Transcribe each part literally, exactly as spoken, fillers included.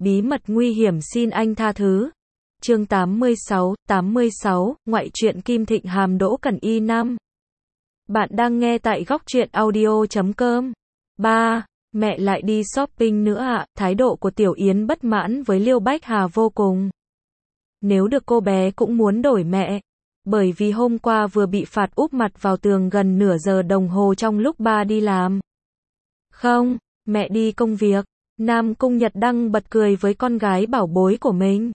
bí mật nguy hiểm xin anh tha thứ. Chương tám mươi sáu, tám mươi sáu, ngoại truyện Kim Thịnh Hàm Đỗ Cẩn Y năm. Bạn đang nghe tại góc truyện audio chấm com. ba. Mẹ lại đi shopping nữa ạ, à? Thái độ của Tiểu Yến bất mãn với Liêu Bách Hà vô cùng. Nếu được cô bé cũng muốn đổi mẹ. Bởi vì hôm qua vừa bị phạt úp mặt vào tường gần nửa giờ đồng hồ trong lúc ba đi làm. Không, mẹ đi công việc. Nam Cung Nhật Đăng bật cười với con gái bảo bối của mình.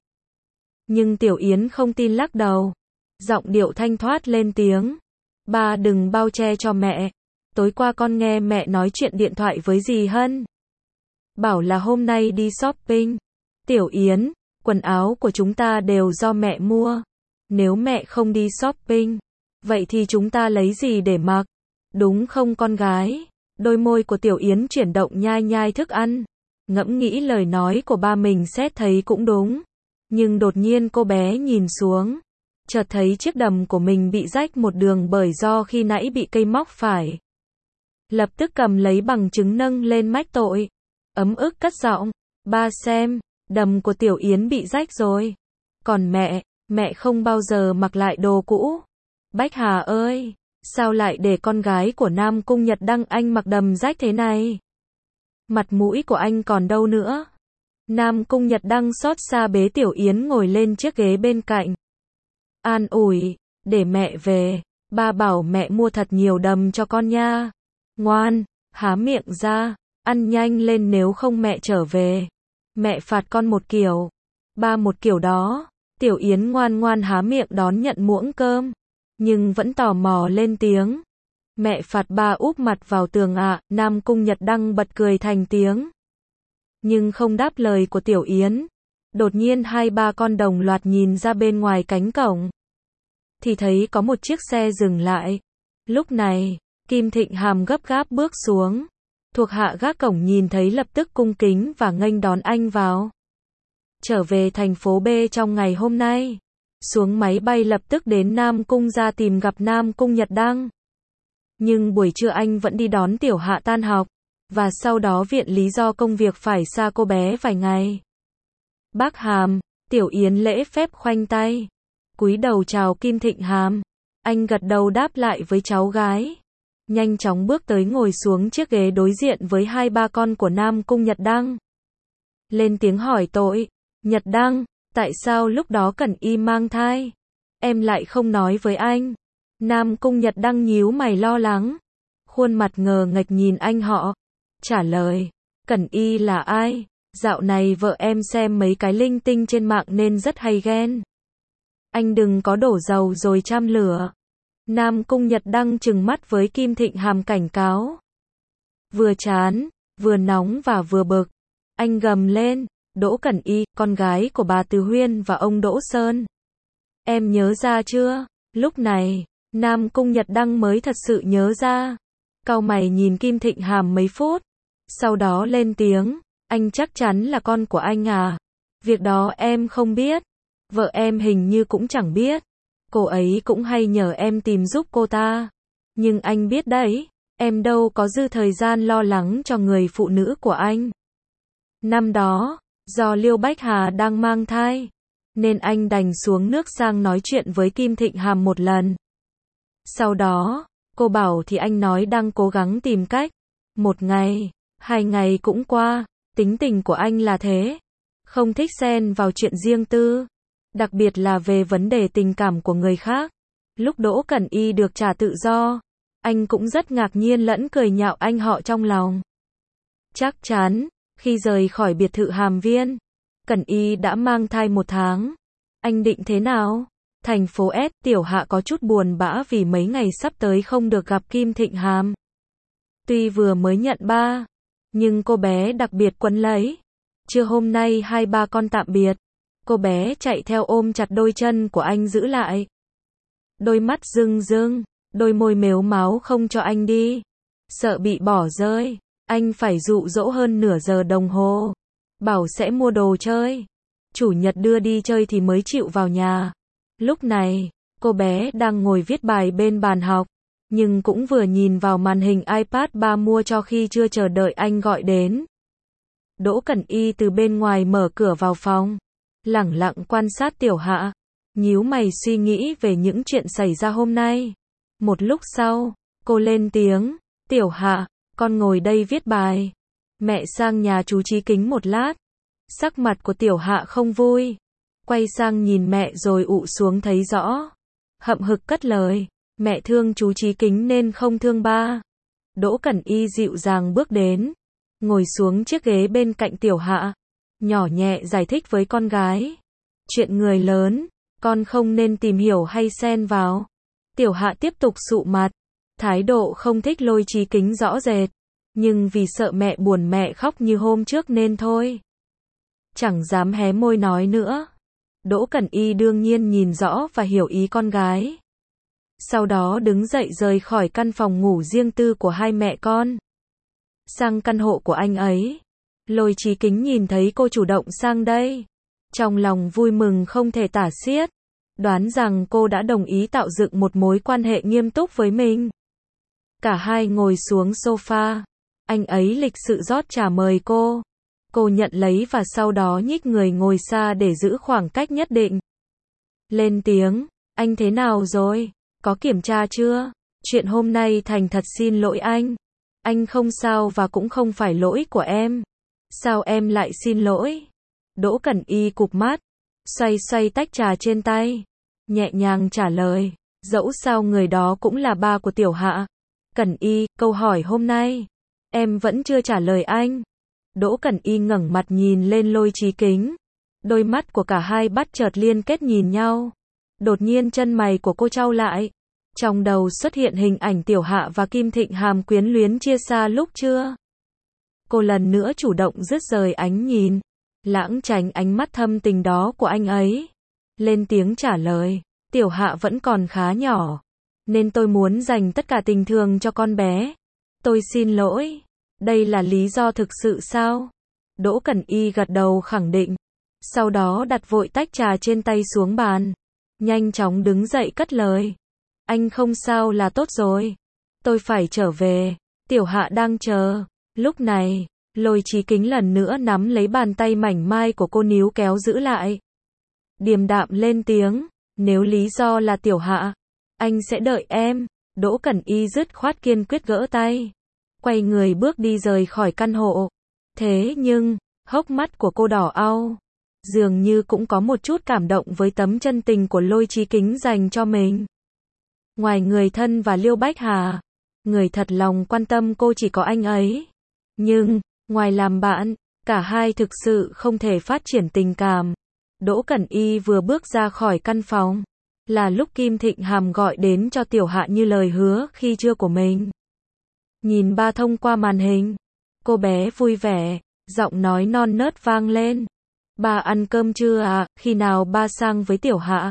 Nhưng Tiểu Yến không tin lắc đầu. Giọng điệu thanh thoát lên tiếng. Ba đừng bao che cho mẹ. Tối qua con nghe mẹ nói chuyện điện thoại với dì Hân. Bảo là hôm nay đi shopping. Tiểu Yến, quần áo của chúng ta đều do mẹ mua. Nếu mẹ không đi shopping, vậy thì chúng ta lấy gì để mặc? Đúng không con gái? Đôi môi của Tiểu Yến chuyển động nhai nhai thức ăn. Ngẫm nghĩ lời nói của ba mình xét thấy cũng đúng. Nhưng đột nhiên cô bé nhìn xuống. Chợt thấy chiếc đầm của mình bị rách một đường bởi do khi nãy bị cây móc phải. Lập tức cầm lấy bằng chứng nâng lên mách tội. Ấm ức cất giọng. Ba xem, đầm của Tiểu Yến bị rách rồi. Còn mẹ, mẹ không bao giờ mặc lại đồ cũ. Bách Hà ơi, sao lại để con gái của Nam Cung Nhật Đăng anh mặc đầm rách thế này? Mặt mũi của anh còn đâu nữa? Nam Cung Nhật Đăng xót xa bế Tiểu Yến ngồi lên chiếc ghế bên cạnh. An ủi, để mẹ về, ba bảo mẹ mua thật nhiều đầm cho con nha. Ngoan, há miệng ra, ăn nhanh lên nếu không mẹ trở về. Mẹ phạt con một kiểu, ba một kiểu đó. Tiểu Yến ngoan ngoan há miệng đón nhận muỗng cơm, nhưng vẫn tò mò lên tiếng. Mẹ phạt ba úp mặt vào tường ạ, à. Nam Cung Nhật Đăng bật cười thành tiếng. Nhưng không đáp lời của Tiểu Yến. Đột nhiên hai ba con đồng loạt nhìn ra bên ngoài cánh cổng. Thì thấy có một chiếc xe dừng lại. Lúc này, Kim Thịnh Hàm gấp gáp bước xuống. Thuộc hạ gác cổng nhìn thấy lập tức cung kính và nghênh đón anh vào. Trở về thành phố B trong ngày hôm nay. Xuống máy bay lập tức đến Nam Cung ra tìm gặp Nam Cung Nhật Đăng. Nhưng buổi trưa anh vẫn đi đón Tiểu Hạ tan học. Và sau đó viện lý do công việc phải xa cô bé vài ngày. Bác Hàm, Tiểu Yến lễ phép khoanh tay. Cúi đầu chào Kim Thịnh Hàm. Anh gật đầu đáp lại với cháu gái. Nhanh chóng bước tới ngồi xuống chiếc ghế đối diện với hai ba con của Nam Cung Nhật Đăng. Lên tiếng hỏi tội. Nhật Đăng, tại sao lúc đó Cẩn Y mang thai? Em lại không nói với anh. Nam Cung Nhật Đăng nhíu mày lo lắng. Khuôn mặt ngờ nghệch nhìn anh họ. Trả lời, Cẩn Y là ai? Dạo này vợ em xem mấy cái linh tinh trên mạng nên rất hay ghen. Anh đừng có đổ dầu rồi châm lửa. Nam Cung Nhật Đăng trừng mắt với Kim Thịnh Hàm cảnh cáo. Vừa chán, vừa nóng và vừa bực. Anh gầm lên, Đỗ Cẩn Y, con gái của bà Từ Huyên và ông Đỗ Sơn. Em nhớ ra chưa? Lúc này, Nam Cung Nhật Đăng mới thật sự nhớ ra. Cau mày nhìn Kim Thịnh Hàm mấy phút. Sau đó lên tiếng, anh chắc chắn là con của anh à? Việc đó em không biết. Vợ em hình như cũng chẳng biết. Cô ấy cũng hay nhờ em tìm giúp cô ta. Nhưng anh biết đấy, em đâu có dư thời gian lo lắng cho người phụ nữ của anh. Năm đó, do Liêu Bách Hà đang mang thai, nên anh đành xuống nước sang nói chuyện với Kim Thịnh Hàm một lần. Sau đó, cô bảo thì anh nói đang cố gắng tìm cách. Một ngày, hai ngày cũng qua, tính tình của anh là thế. Không thích xen vào chuyện riêng tư. Đặc biệt là về vấn đề tình cảm của người khác. Lúc Đỗ Cẩn Y được trả tự do, anh cũng rất ngạc nhiên lẫn cười nhạo anh họ trong lòng. Chắc chắn, khi rời khỏi biệt thự Hàm Viên, Cẩn Y đã mang thai một tháng. Anh định thế nào? Thành phố S, Tiểu Hạ có chút buồn bã vì mấy ngày sắp tới không được gặp Kim Thịnh Hàm. Tuy vừa mới nhận ba, nhưng cô bé đặc biệt quấn lấy. Trưa hôm nay hai ba con tạm biệt. Cô bé chạy theo ôm chặt đôi chân của anh giữ lại. Đôi mắt rưng rưng, đôi môi mếu máo không cho anh đi. Sợ bị bỏ rơi, anh phải dụ dỗ hơn nửa giờ đồng hồ. Bảo sẽ mua đồ chơi. Chủ nhật đưa đi chơi thì mới chịu vào nhà. Lúc này, cô bé đang ngồi viết bài bên bàn học. Nhưng cũng vừa nhìn vào màn hình iPad ba mua cho khi chưa chờ đợi anh gọi đến. Đỗ Cẩn Y từ bên ngoài mở cửa vào phòng, lẳng lặng quan sát Tiểu Hạ, nhíu mày suy nghĩ về những chuyện xảy ra hôm nay. Một lúc sau, cô lên tiếng, Tiểu Hạ, con ngồi đây viết bài. Mẹ sang nhà chú Chí Kính một lát. Sắc mặt của Tiểu Hạ không vui, quay sang nhìn mẹ rồi ụ xuống thấy rõ. Hậm hực cất lời, mẹ thương chú Chí Kính nên không thương ba. Đỗ Cẩn Y dịu dàng bước đến, ngồi xuống chiếc ghế bên cạnh Tiểu Hạ, nhỏ nhẹ giải thích với con gái. Chuyện người lớn, con không nên tìm hiểu hay xen vào. Tiểu Hạ tiếp tục sụ mặt, thái độ không thích Lôi Chí Kính rõ rệt, nhưng vì sợ mẹ buồn mẹ khóc như hôm trước nên thôi. Chẳng dám hé môi nói nữa. Đỗ Cẩn Y đương nhiên nhìn rõ và hiểu ý con gái. Sau đó đứng dậy rời khỏi căn phòng ngủ riêng tư của hai mẹ con, sang căn hộ của anh ấy. Lôi Chí Kính nhìn thấy cô chủ động sang đây, trong lòng vui mừng không thể tả xiết, đoán rằng cô đã đồng ý tạo dựng một mối quan hệ nghiêm túc với mình. Cả hai ngồi xuống sofa, anh ấy lịch sự rót trà mời cô. Cô nhận lấy và sau đó nhích người ngồi xa để giữ khoảng cách nhất định. Lên tiếng, anh thế nào rồi? Có kiểm tra chưa? Chuyện hôm nay thành thật xin lỗi anh. Anh không sao và cũng không phải lỗi của em. Sao em lại xin lỗi? Đỗ Cẩn Y cụp mắt, xoay xoay tách trà trên tay, nhẹ nhàng trả lời, dẫu sao người đó cũng là ba của Tiểu Hạ. Cẩn Y, câu hỏi hôm nay, em vẫn chưa trả lời anh. Đỗ Cẩn Y ngẩng mặt nhìn lên Lôi Chí Kính. Đôi mắt của cả hai bắt chợt liên kết nhìn nhau. Đột nhiên chân mày của cô chau lại. Trong đầu xuất hiện hình ảnh Tiểu Hạ và Kim Thịnh Hàm quyến luyến chia xa lúc trưa. Cô lần nữa chủ động dứt rời ánh nhìn, lãng tránh ánh mắt thâm tình đó của anh ấy. Lên tiếng trả lời, Tiểu Hạ vẫn còn khá nhỏ, nên tôi muốn dành tất cả tình thương cho con bé. Tôi xin lỗi. Đây là lý do thực sự sao? Đỗ Cẩn Y gật đầu khẳng định. Sau đó đặt vội tách trà trên tay xuống bàn. Nhanh chóng đứng dậy cất lời. Anh không sao là tốt rồi. Tôi phải trở về. Tiểu Hạ đang chờ. Lúc này, Lôi Chí Kính lần nữa nắm lấy bàn tay mảnh mai của cô níu kéo giữ lại. Điềm đạm lên tiếng. Nếu lý do là Tiểu Hạ, anh sẽ đợi em. Đỗ Cẩn Y dứt khoát kiên quyết gỡ tay, quay người bước đi rời khỏi căn hộ. Thế nhưng, hốc mắt của cô đỏ au, dường như cũng có một chút cảm động với tấm chân tình của Lôi Chí Kính dành cho mình. Ngoài người thân và Liêu Bách Hà, người thật lòng quan tâm cô chỉ có anh ấy. Nhưng, ngoài làm bạn, cả hai thực sự không thể phát triển tình cảm. Đỗ Cẩn Y vừa bước ra khỏi căn phòng, là lúc Kim Thịnh Hàm gọi đến cho Tiểu Hạ như lời hứa khi trưa của mình. Nhìn ba thông qua màn hình, cô bé vui vẻ, giọng nói non nớt vang lên. Ba ăn cơm chưa à, khi nào ba sang với Tiểu Hạ?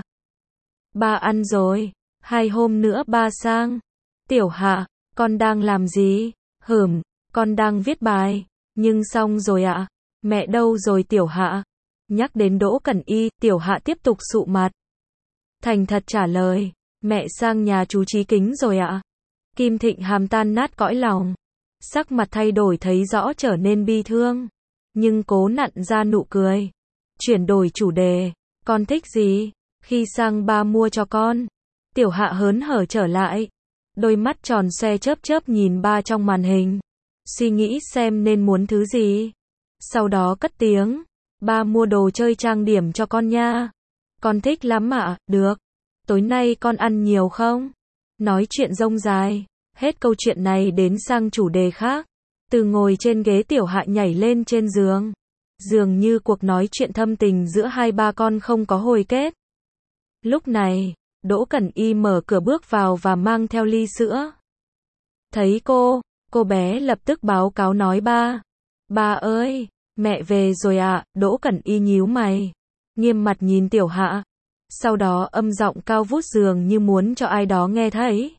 Ba ăn rồi, hai hôm nữa ba sang. Tiểu Hạ, con đang làm gì? Hửm, con đang viết bài, nhưng xong rồi ạ. À? Mẹ đâu rồi Tiểu Hạ? Nhắc đến Đỗ Cẩn Y, Tiểu Hạ tiếp tục sụ mặt. Thành thật trả lời, mẹ sang nhà chú Chí Kính rồi ạ. À? Kim Thịnh Hàm tan nát cõi lòng, sắc mặt thay đổi thấy rõ trở nên bi thương, nhưng cố nặn ra nụ cười. Chuyển đổi chủ đề, con thích gì? Khi sang ba mua cho con. Tiểu Hạ hớn hở trở lại, đôi mắt tròn xoe chớp chớp nhìn ba trong màn hình, suy nghĩ xem nên muốn thứ gì. Sau đó cất tiếng, ba mua đồ chơi trang điểm cho con nha. Con thích lắm ạ, à? Được. Tối nay con ăn nhiều không? Nói chuyện rông dài, hết câu chuyện này đến sang chủ đề khác. Từ ngồi trên ghế Tiểu Hạ nhảy lên trên giường. Dường như cuộc nói chuyện thâm tình giữa hai ba con không có hồi kết. Lúc này, Đỗ Cẩn Y mở cửa bước vào và mang theo ly sữa. Thấy cô, cô bé lập tức báo cáo nói ba. Ba ơi, mẹ về rồi ạ. À? Đỗ Cẩn Y nhíu mày, nghiêm mặt nhìn Tiểu Hạ. Sau đó âm giọng cao vút dường như muốn cho ai đó nghe thấy.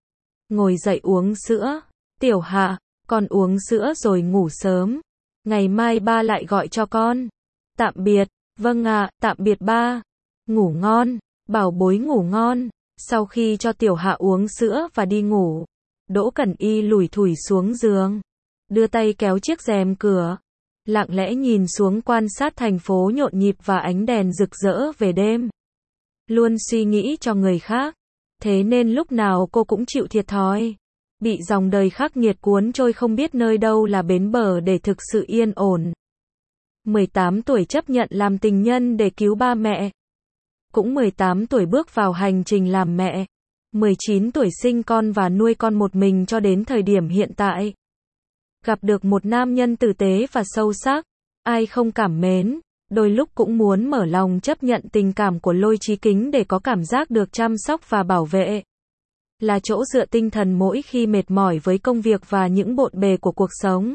Ngồi dậy uống sữa. Tiểu Hạ, con uống sữa rồi ngủ sớm. Ngày mai ba lại gọi cho con. Tạm biệt. Vâng ạ, à, tạm biệt ba. Ngủ ngon. Bảo bối ngủ ngon. Sau khi cho Tiểu Hạ uống sữa và đi ngủ, Đỗ Cẩn Y lủi thủi xuống giường, đưa tay kéo chiếc rèm cửa, lặng lẽ nhìn xuống quan sát thành phố nhộn nhịp và ánh đèn rực rỡ về đêm. Luôn suy nghĩ cho người khác, thế nên lúc nào cô cũng chịu thiệt thòi. Bị dòng đời khắc nghiệt cuốn trôi không biết nơi đâu là bến bờ để thực sự yên ổn. mười tám tuổi chấp nhận làm tình nhân để cứu ba mẹ. Cũng mười tám tuổi bước vào hành trình làm mẹ. mười chín tuổi sinh con và nuôi con một mình cho đến thời điểm hiện tại. Gặp được một nam nhân tử tế và sâu sắc, ai không cảm mến, đôi lúc cũng muốn mở lòng chấp nhận tình cảm của Lôi Chí Kính để có cảm giác được chăm sóc và bảo vệ. Là chỗ dựa tinh thần mỗi khi mệt mỏi với công việc và những bộn bề của cuộc sống.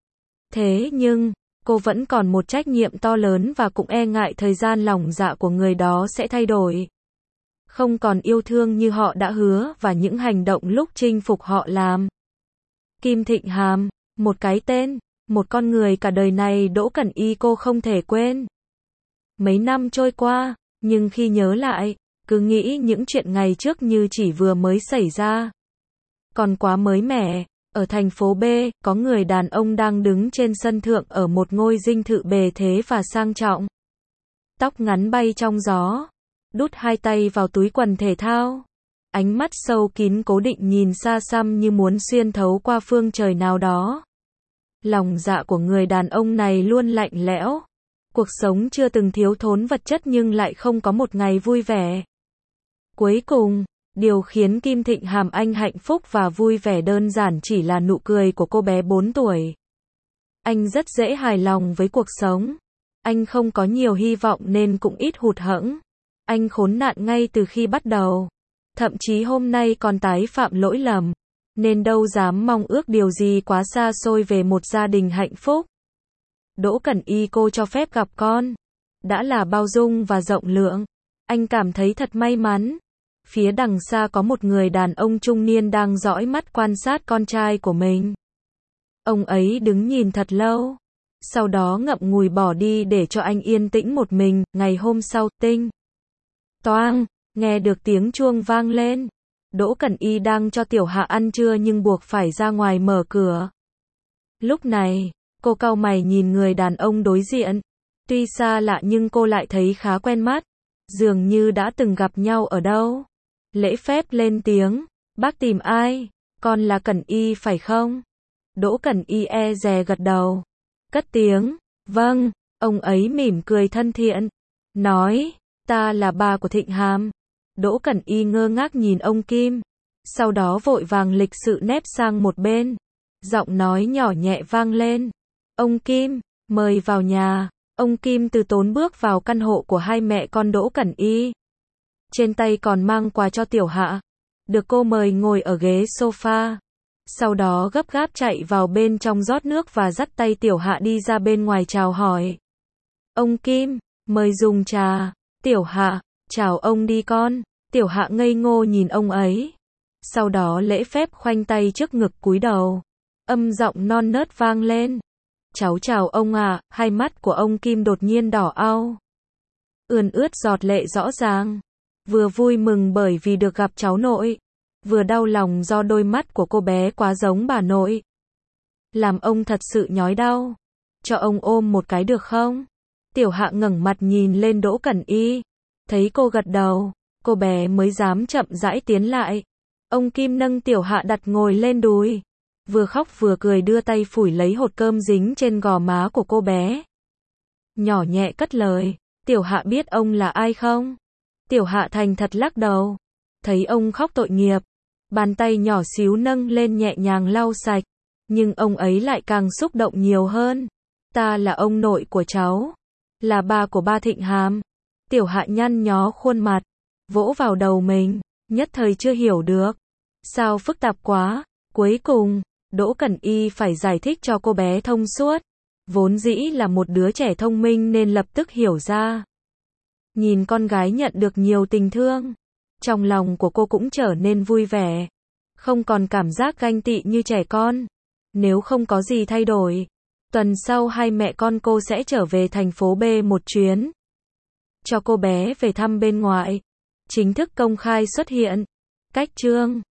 Thế nhưng, cô vẫn còn một trách nhiệm to lớn và cũng e ngại thời gian lòng dạ của người đó sẽ thay đổi. Không còn yêu thương như họ đã hứa và những hành động lúc chinh phục họ làm. Kim Thịnh Hàm, một cái tên, một con người cả đời này Đỗ Cẩn Y cô không thể quên. Mấy năm trôi qua, nhưng khi nhớ lại, cứ nghĩ những chuyện ngày trước như chỉ vừa mới xảy ra. Còn quá mới mẻ, ở thành phố B, có người đàn ông đang đứng trên sân thượng ở một ngôi dinh thự bề thế và sang trọng. Tóc ngắn bay trong gió, đút hai tay vào túi quần thể thao. Ánh mắt sâu kín cố định nhìn xa xăm như muốn xuyên thấu qua phương trời nào đó. Lòng dạ của người đàn ông này luôn lạnh lẽo. Cuộc sống chưa từng thiếu thốn vật chất nhưng lại không có một ngày vui vẻ. Cuối cùng, điều khiến Kim Thịnh Hàm anh hạnh phúc và vui vẻ đơn giản chỉ là nụ cười của cô bé bốn tuổi. Anh rất dễ hài lòng với cuộc sống. Anh không có nhiều hy vọng nên cũng ít hụt hẫng. Anh khốn nạn ngay từ khi bắt đầu. Thậm chí hôm nay còn tái phạm lỗi lầm. Nên đâu dám mong ước điều gì quá xa xôi về một gia đình hạnh phúc. Đỗ Cẩn Y cô cho phép gặp con. Đã là bao dung và rộng lượng. Anh cảm thấy thật may mắn. Phía đằng xa có một người đàn ông trung niên đang dõi mắt quan sát con trai của mình. Ông ấy đứng nhìn thật lâu. Sau đó ngậm ngùi bỏ đi để cho anh yên tĩnh một mình. Ngày hôm sau, tinh toang, nghe được tiếng chuông vang lên. Đỗ Cẩn Y đang cho Tiểu Hạ ăn trưa nhưng buộc phải ra ngoài mở cửa. Lúc này, cô cau mày nhìn người đàn ông đối diện. Tuy xa lạ nhưng cô lại thấy khá quen mắt. Dường như đã từng gặp nhau ở đâu. Lễ phép lên tiếng. Bác tìm ai? Con là Cẩn Y phải không? Đỗ Cẩn Y e dè gật đầu. Cất tiếng. Vâng. Ông ấy mỉm cười thân thiện. Nói. Ta là ba của Thịnh Hàm. Đỗ Cẩn Y ngơ ngác nhìn ông Kim. Sau đó vội vàng lịch sự nép sang một bên. Giọng nói nhỏ nhẹ vang lên. Ông Kim, mời vào nhà. Ông Kim từ tốn bước vào căn hộ của hai mẹ con Đỗ Cẩn Y. Trên tay còn mang quà cho Tiểu Hạ. Được cô mời ngồi ở ghế sofa. Sau đó gấp gáp chạy vào bên trong rót nước và dắt tay Tiểu Hạ đi ra bên ngoài chào hỏi. Ông Kim, mời dùng trà. Tiểu Hạ, chào ông đi con. Tiểu Hạ ngây ngô nhìn ông ấy. Sau đó lễ phép khoanh tay trước ngực cúi đầu. Âm giọng non nớt vang lên. Cháu chào ông à, hai mắt của ông Kim đột nhiên đỏ au. Ươn ướt giọt lệ rõ ràng. Vừa vui mừng bởi vì được gặp cháu nội. Vừa đau lòng do đôi mắt của cô bé quá giống bà nội. Làm ông thật sự nhói đau. Cho ông ôm một cái được không? Tiểu Hạ ngẩng mặt nhìn lên Đỗ Cẩn Y. Thấy cô gật đầu, cô bé mới dám chậm rãi tiến lại. Ông Kim nâng Tiểu Hạ đặt ngồi lên đùi. Vừa khóc vừa cười đưa tay phủi lấy hột cơm dính trên gò má của cô bé. Nhỏ nhẹ cất lời. Tiểu Hạ biết ông là ai không? Tiểu Hạ thành thật lắc đầu. Thấy ông khóc tội nghiệp. Bàn tay nhỏ xíu nâng lên nhẹ nhàng lau sạch. Nhưng ông ấy lại càng xúc động nhiều hơn. Ta là ông nội của cháu. Là ba của ba Thịnh Hàm. Tiểu Hạ nhăn nhó khuôn mặt. Vỗ vào đầu mình. Nhất thời chưa hiểu được. Sao phức tạp quá. Cuối cùng, Đỗ Cẩn Y phải giải thích cho cô bé thông suốt. Vốn dĩ là một đứa trẻ thông minh nên lập tức hiểu ra. Nhìn con gái nhận được nhiều tình thương. Trong lòng của cô cũng trở nên vui vẻ. Không còn cảm giác ganh tị như trẻ con. Nếu không có gì thay đổi, tuần sau hai mẹ con cô sẽ trở về thành phố B một chuyến. Cho cô bé về thăm bên ngoại. Chính thức công khai xuất hiện. Cách chương